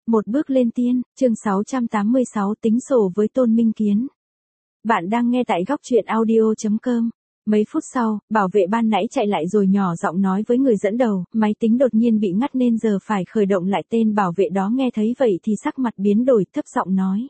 Một bước lên tiên, chương 686 tính sổ với Tôn Minh Kiến. Bạn đang nghe tại góc truyện audio.com. Mấy phút sau, bảo vệ ban nãy chạy lại rồi nhỏ giọng nói với người dẫn đầu, máy tính đột nhiên bị ngắt nên giờ phải khởi động lại. Tên bảo vệ đó nghe thấy vậy thì sắc mặt biến đổi, thấp giọng nói.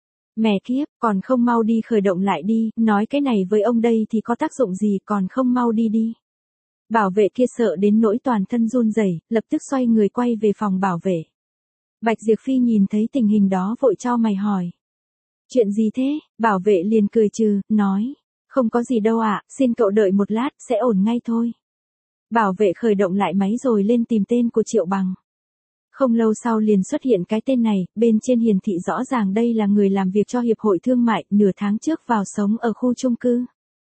Mẹ kiếp, còn không mau đi khởi động lại đi, nói cái này với ông đây thì có tác dụng gì, còn không mau đi đi. Bảo vệ kia sợ đến nỗi toàn thân run rẩy, lập tức xoay người quay về phòng bảo vệ. Bạch Diệp Phi nhìn thấy tình hình đó vội chau mày hỏi. Chuyện gì thế? Bảo vệ liền cười trừ, nói. Không có gì đâu ạ, xin cậu đợi một lát, sẽ ổn ngay thôi. Bảo vệ khởi động lại máy rồi lên tìm tên của Triệu Bằng. Không lâu sau liền xuất hiện cái tên này, bên trên hiển thị rõ ràng đây là người làm việc cho Hiệp hội Thương mại, nửa tháng trước vào sống ở khu chung cư.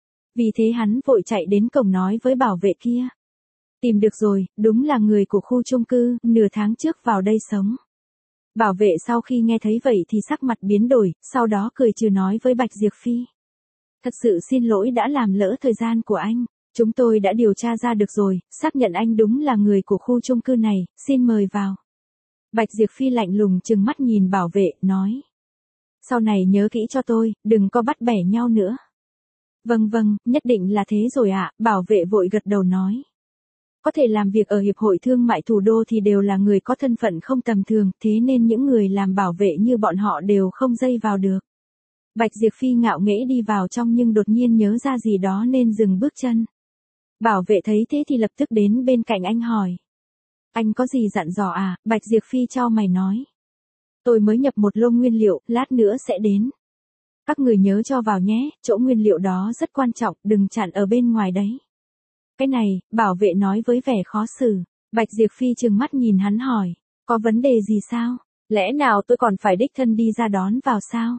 Vì thế hắn vội chạy đến cổng nói với bảo vệ kia. Tìm được rồi, đúng là người của khu chung cư, nửa tháng trước vào đây sống. Bảo vệ sau khi nghe thấy vậy thì sắc mặt biến đổi, sau đó cười trừ nói với Bạch Diệp Phi. Thật sự xin lỗi đã làm lỡ thời gian của anh, chúng tôi đã điều tra ra được rồi, xác nhận anh đúng là người của khu chung cư này, xin mời vào. Bạch Diệp Phi lạnh lùng trừng mắt nhìn bảo vệ, nói. Sau này nhớ kỹ cho tôi, đừng có bắt bẻ nhau nữa. Vâng, nhất định là thế rồi ạ, bảo vệ vội gật đầu nói. Có thể làm việc ở Hiệp hội Thương mại Thủ đô thì đều là người có thân phận không tầm thường, thế nên những người làm bảo vệ như bọn họ đều không dây vào được. Bạch Diệp Phi ngạo nghễ đi vào trong nhưng đột nhiên nhớ ra gì đó nên dừng bước chân. Bảo vệ thấy thế thì lập tức đến bên cạnh anh hỏi. Anh có gì dặn dò à? Bạch Diệp Phi chau mày nói. Tôi mới nhập một lô nguyên liệu, lát nữa sẽ đến. Các người nhớ cho vào nhé, chỗ nguyên liệu đó rất quan trọng, đừng chặn ở bên ngoài đấy. Cái này, bảo vệ nói với vẻ khó xử. Bạch Diệp Phi trừng mắt nhìn hắn hỏi. Có vấn đề gì sao? Lẽ nào tôi còn phải đích thân đi ra đón vào sao?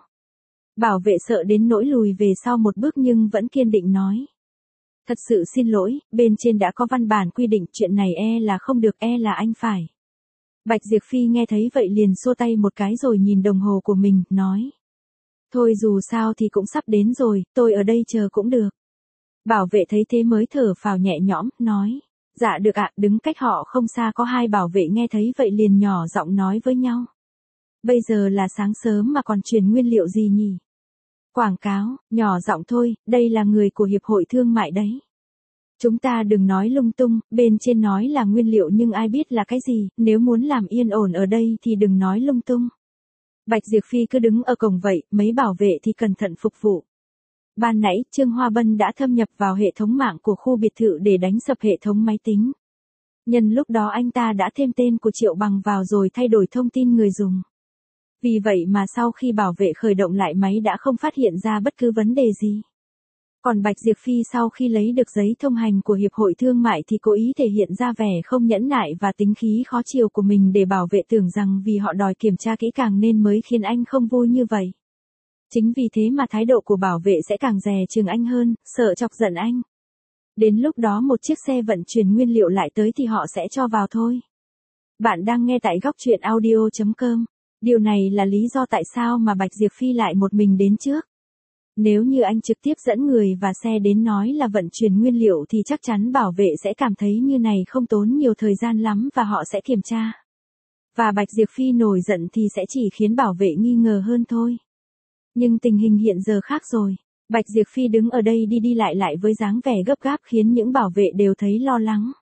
Bảo vệ sợ đến nỗi lùi về sau một bước nhưng vẫn kiên định nói. Thật sự xin lỗi, bên trên đã có văn bản quy định chuyện này là không được, là anh phải. Bạch Diệp Phi nghe thấy vậy liền xua tay một cái rồi nhìn đồng hồ của mình, nói. Thôi dù sao thì cũng sắp đến rồi, tôi ở đây chờ cũng được. Bảo vệ thấy thế mới thở phào nhẹ nhõm, nói. Dạ được ạ, đứng cách họ không xa có hai bảo vệ nghe thấy vậy liền nhỏ giọng nói với nhau. Bây giờ là sáng sớm mà còn truyền nguyên liệu gì nhỉ? Quảng cáo, nhỏ giọng thôi, đây là người của Hiệp hội Thương mại đấy. Chúng ta đừng nói lung tung, bên trên nói là nguyên liệu nhưng ai biết là cái gì, nếu muốn làm yên ổn ở đây thì đừng nói lung tung. Bạch Diệp Phi cứ đứng ở cổng vậy, mấy bảo vệ thì cẩn thận phục vụ. Ban nãy, Trương Hoa Bân đã thâm nhập vào hệ thống mạng của khu biệt thự để đánh sập hệ thống máy tính. Nhân lúc đó anh ta đã thêm tên của Triệu Bằng vào rồi thay đổi thông tin người dùng. Vì vậy mà sau khi bảo vệ khởi động lại máy đã không phát hiện ra bất cứ vấn đề gì. Còn Bạch Diệp Phi sau khi lấy được giấy thông hành của Hiệp hội Thương mại thì cố ý thể hiện ra vẻ không nhẫn nại và tính khí khó chịu của mình để bảo vệ tưởng rằng vì họ đòi kiểm tra kỹ càng nên mới khiến anh không vui như vậy. Chính vì thế mà thái độ của bảo vệ sẽ càng dè chừng anh hơn, sợ chọc giận anh. Đến lúc đó một chiếc xe vận chuyển nguyên liệu lại tới thì họ sẽ cho vào thôi. Bạn đang nghe tại góc truyện audio.com. Điều này là lý do tại sao mà Bạch Diệp Phi lại một mình đến trước. Nếu như anh trực tiếp dẫn người và xe đến nói là vận chuyển nguyên liệu thì chắc chắn bảo vệ sẽ cảm thấy như này không tốn nhiều thời gian lắm và họ sẽ kiểm tra. Và Bạch Diệp Phi nổi giận thì sẽ chỉ khiến bảo vệ nghi ngờ hơn thôi. Nhưng tình hình hiện giờ khác rồi. Bạch Diệp Phi đứng ở đây đi lại với dáng vẻ gấp gáp khiến những bảo vệ đều thấy lo lắng.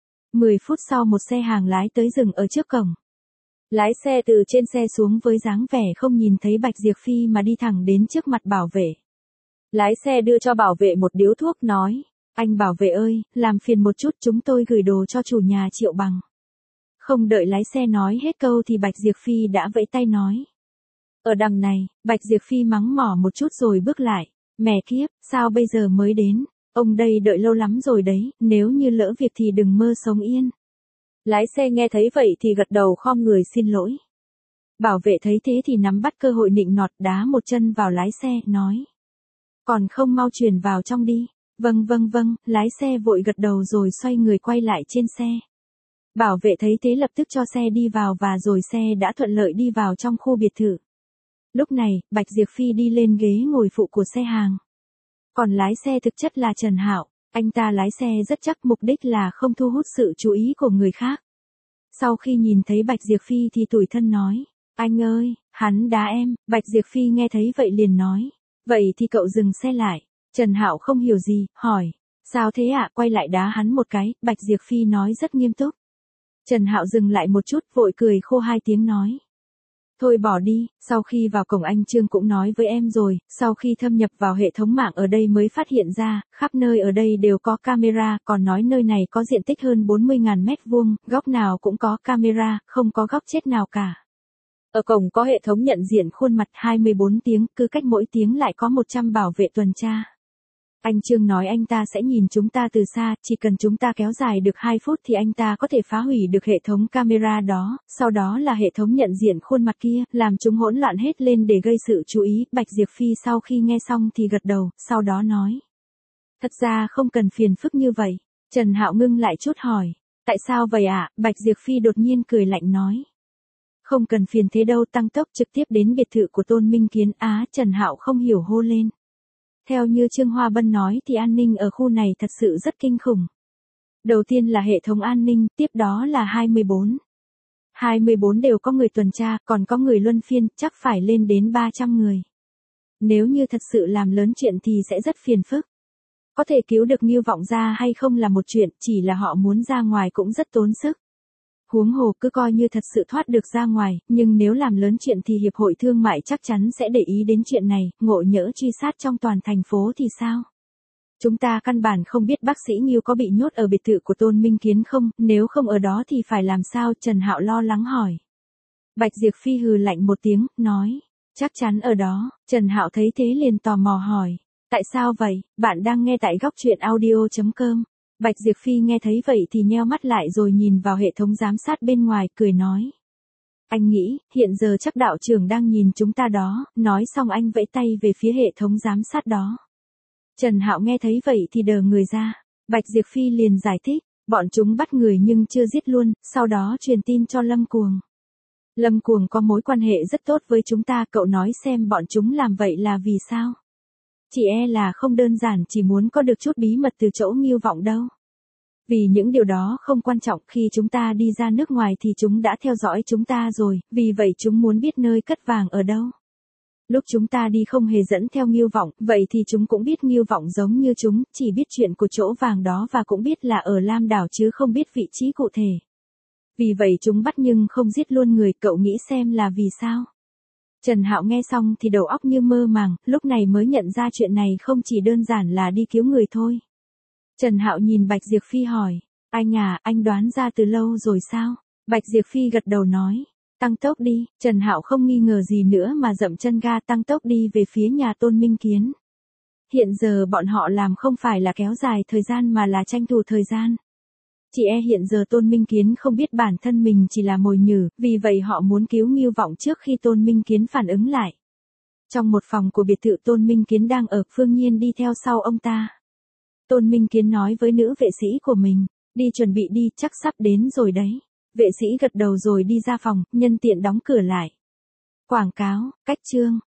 10 phút sau một xe hàng lái tới dừng ở trước cổng. Lái xe từ trên xe xuống với dáng vẻ không nhìn thấy Bạch Diệp Phi mà đi thẳng đến trước mặt bảo vệ. Lái xe đưa cho bảo vệ một điếu thuốc nói, anh bảo vệ ơi, làm phiền một chút chúng tôi gửi đồ cho chủ nhà Triệu Bằng. Không đợi lái xe nói hết câu thì Bạch Diệp Phi đã vẫy tay nói. Ở đằng này, Bạch Diệp Phi mắng mỏ một chút rồi bước lại, mẹ kiếp, sao bây giờ mới đến, ông đây đợi lâu lắm rồi đấy, nếu như lỡ việc thì đừng mơ sống yên. Lái xe nghe thấy vậy thì gật đầu khom người xin lỗi. Bảo vệ thấy thế thì nắm bắt cơ hội nịnh nọt đá một chân vào lái xe, nói. Còn không mau chuyển vào trong đi. Vâng, lái xe vội gật đầu rồi xoay người quay lại trên xe. Bảo vệ thấy thế lập tức cho xe đi vào và rồi xe đã thuận lợi đi vào trong khu biệt thự. Lúc này, Bạch Diệp Phi đi lên ghế ngồi phụ của xe hàng. Còn lái xe thực chất là Trần Hạo. Anh ta lái xe rất chắc mục đích là không thu hút sự chú ý của người khác. Sau khi nhìn thấy Bạch Diệp Phi thì tủi thân nói. Anh ơi, hắn đá em, Bạch Diệp Phi nghe thấy vậy liền nói. Vậy thì cậu dừng xe lại. Trần Hạo không hiểu gì, hỏi. Sao thế ạ? Quay lại đá hắn một cái, Bạch Diệp Phi nói rất nghiêm túc. Trần Hạo dừng lại một chút, vội cười khô hai tiếng nói. Thôi bỏ đi, sau khi vào cổng anh Trương cũng nói với em rồi, sau khi thâm nhập vào hệ thống mạng ở đây mới phát hiện ra, khắp nơi ở đây đều có camera, còn nói nơi này có diện tích hơn 40.000 mét vuông, góc nào cũng có camera, không có góc chết nào cả. Ở cổng có hệ thống nhận diện khuôn mặt 24 tiếng, cứ cách mỗi tiếng lại có 100 bảo vệ tuần tra. Anh Trương nói anh ta sẽ nhìn chúng ta từ xa, chỉ cần chúng ta kéo dài được 2 phút thì anh ta có thể phá hủy được hệ thống camera đó, sau đó là hệ thống nhận diện khuôn mặt kia, làm chúng hỗn loạn hết lên để gây sự chú ý. Bạch Diệp Phi sau khi nghe xong thì gật đầu, sau đó nói. Thật ra không cần phiền phức như vậy. Trần Hạo ngưng lại chút hỏi. Tại sao vậy ạ? Bạch Diệp Phi đột nhiên cười lạnh nói. Không cần phiền thế đâu, tăng tốc trực tiếp đến biệt thự của Tôn Minh Kiến. Trần Hạo không hiểu hô lên. Theo như Trương Hoa Bân nói thì an ninh ở khu này thật sự rất kinh khủng. Đầu tiên là hệ thống an ninh, tiếp đó là 24. 24 đều có người tuần tra, còn có người luân phiên, chắc phải lên đến 300 người. Nếu như thật sự làm lớn chuyện thì sẽ rất phiền phức. Có thể cứu được Ngưu Vọng ra hay không là một chuyện, chỉ là họ muốn ra ngoài cũng rất tốn sức. Huống hồ cứ coi như thật sự thoát được ra ngoài, nhưng nếu làm lớn chuyện thì Hiệp hội Thương mại chắc chắn sẽ để ý đến chuyện này, ngộ nhỡ truy sát trong toàn thành phố thì sao? Chúng ta căn bản không biết bác sĩ Ngưu có bị nhốt ở biệt thự của Tôn Minh Kiến không, nếu không ở đó thì phải làm sao? Trần Hạo lo lắng hỏi. Bạch Diệp Phi hừ lạnh một tiếng, nói, chắc chắn ở đó. Trần Hạo thấy thế liền tò mò hỏi, tại sao vậy? Bạn đang nghe tại góc truyện audio.com. Bạch Diệp Phi nghe thấy vậy thì nheo mắt lại rồi nhìn vào hệ thống giám sát bên ngoài, cười nói. Anh nghĩ, hiện giờ chắc đạo trưởng đang nhìn chúng ta đó, nói xong anh vẫy tay về phía hệ thống giám sát đó. Trần Hạo nghe thấy vậy thì đờ người ra. Bạch Diệp Phi liền giải thích, bọn chúng bắt người nhưng chưa giết luôn, sau đó truyền tin cho Lâm Cuồng. Lâm Cuồng có mối quan hệ rất tốt với chúng ta, cậu nói xem bọn chúng làm vậy là vì sao? Chỉ e là không đơn giản chỉ muốn có được chút bí mật từ chỗ Ngưu Vọng đâu. Vì những điều đó không quan trọng, khi chúng ta đi ra nước ngoài thì chúng đã theo dõi chúng ta rồi, vì vậy chúng muốn biết nơi cất vàng ở đâu. Lúc chúng ta đi không hề dẫn theo Ngưu Vọng, vậy thì chúng cũng biết Ngưu Vọng giống như chúng, chỉ biết chuyện của chỗ vàng đó và cũng biết là ở Lam Đảo chứ không biết vị trí cụ thể. Vì vậy chúng bắt nhưng không giết luôn người, cậu nghĩ xem là vì sao? Trần Hạo nghe xong thì đầu óc như mơ màng, lúc này mới nhận ra chuyện này không chỉ đơn giản là đi cứu người thôi. Trần Hạo nhìn Bạch Diệp Phi hỏi, anh đoán ra từ lâu rồi sao? Bạch Diệp Phi gật đầu nói, tăng tốc đi. Trần Hạo không nghi ngờ gì nữa mà dậm chân ga tăng tốc đi về phía nhà Tôn Minh Kiến. Hiện giờ bọn họ làm không phải là kéo dài thời gian mà là tranh thủ thời gian. Chỉ e hiện giờ Tôn Minh Kiến không biết bản thân mình chỉ là mồi nhử, vì vậy họ muốn cứu Ngưu Vọng trước khi Tôn Minh Kiến phản ứng lại. Trong một phòng của biệt thự Tôn Minh Kiến đang ở, Phương Nhiên đi theo sau ông ta. Tôn Minh Kiến nói với nữ vệ sĩ của mình, đi chuẩn bị đi, chắc sắp đến rồi đấy. Vệ sĩ gật đầu rồi đi ra phòng, nhân tiện đóng cửa lại. Quảng cáo, cách chương.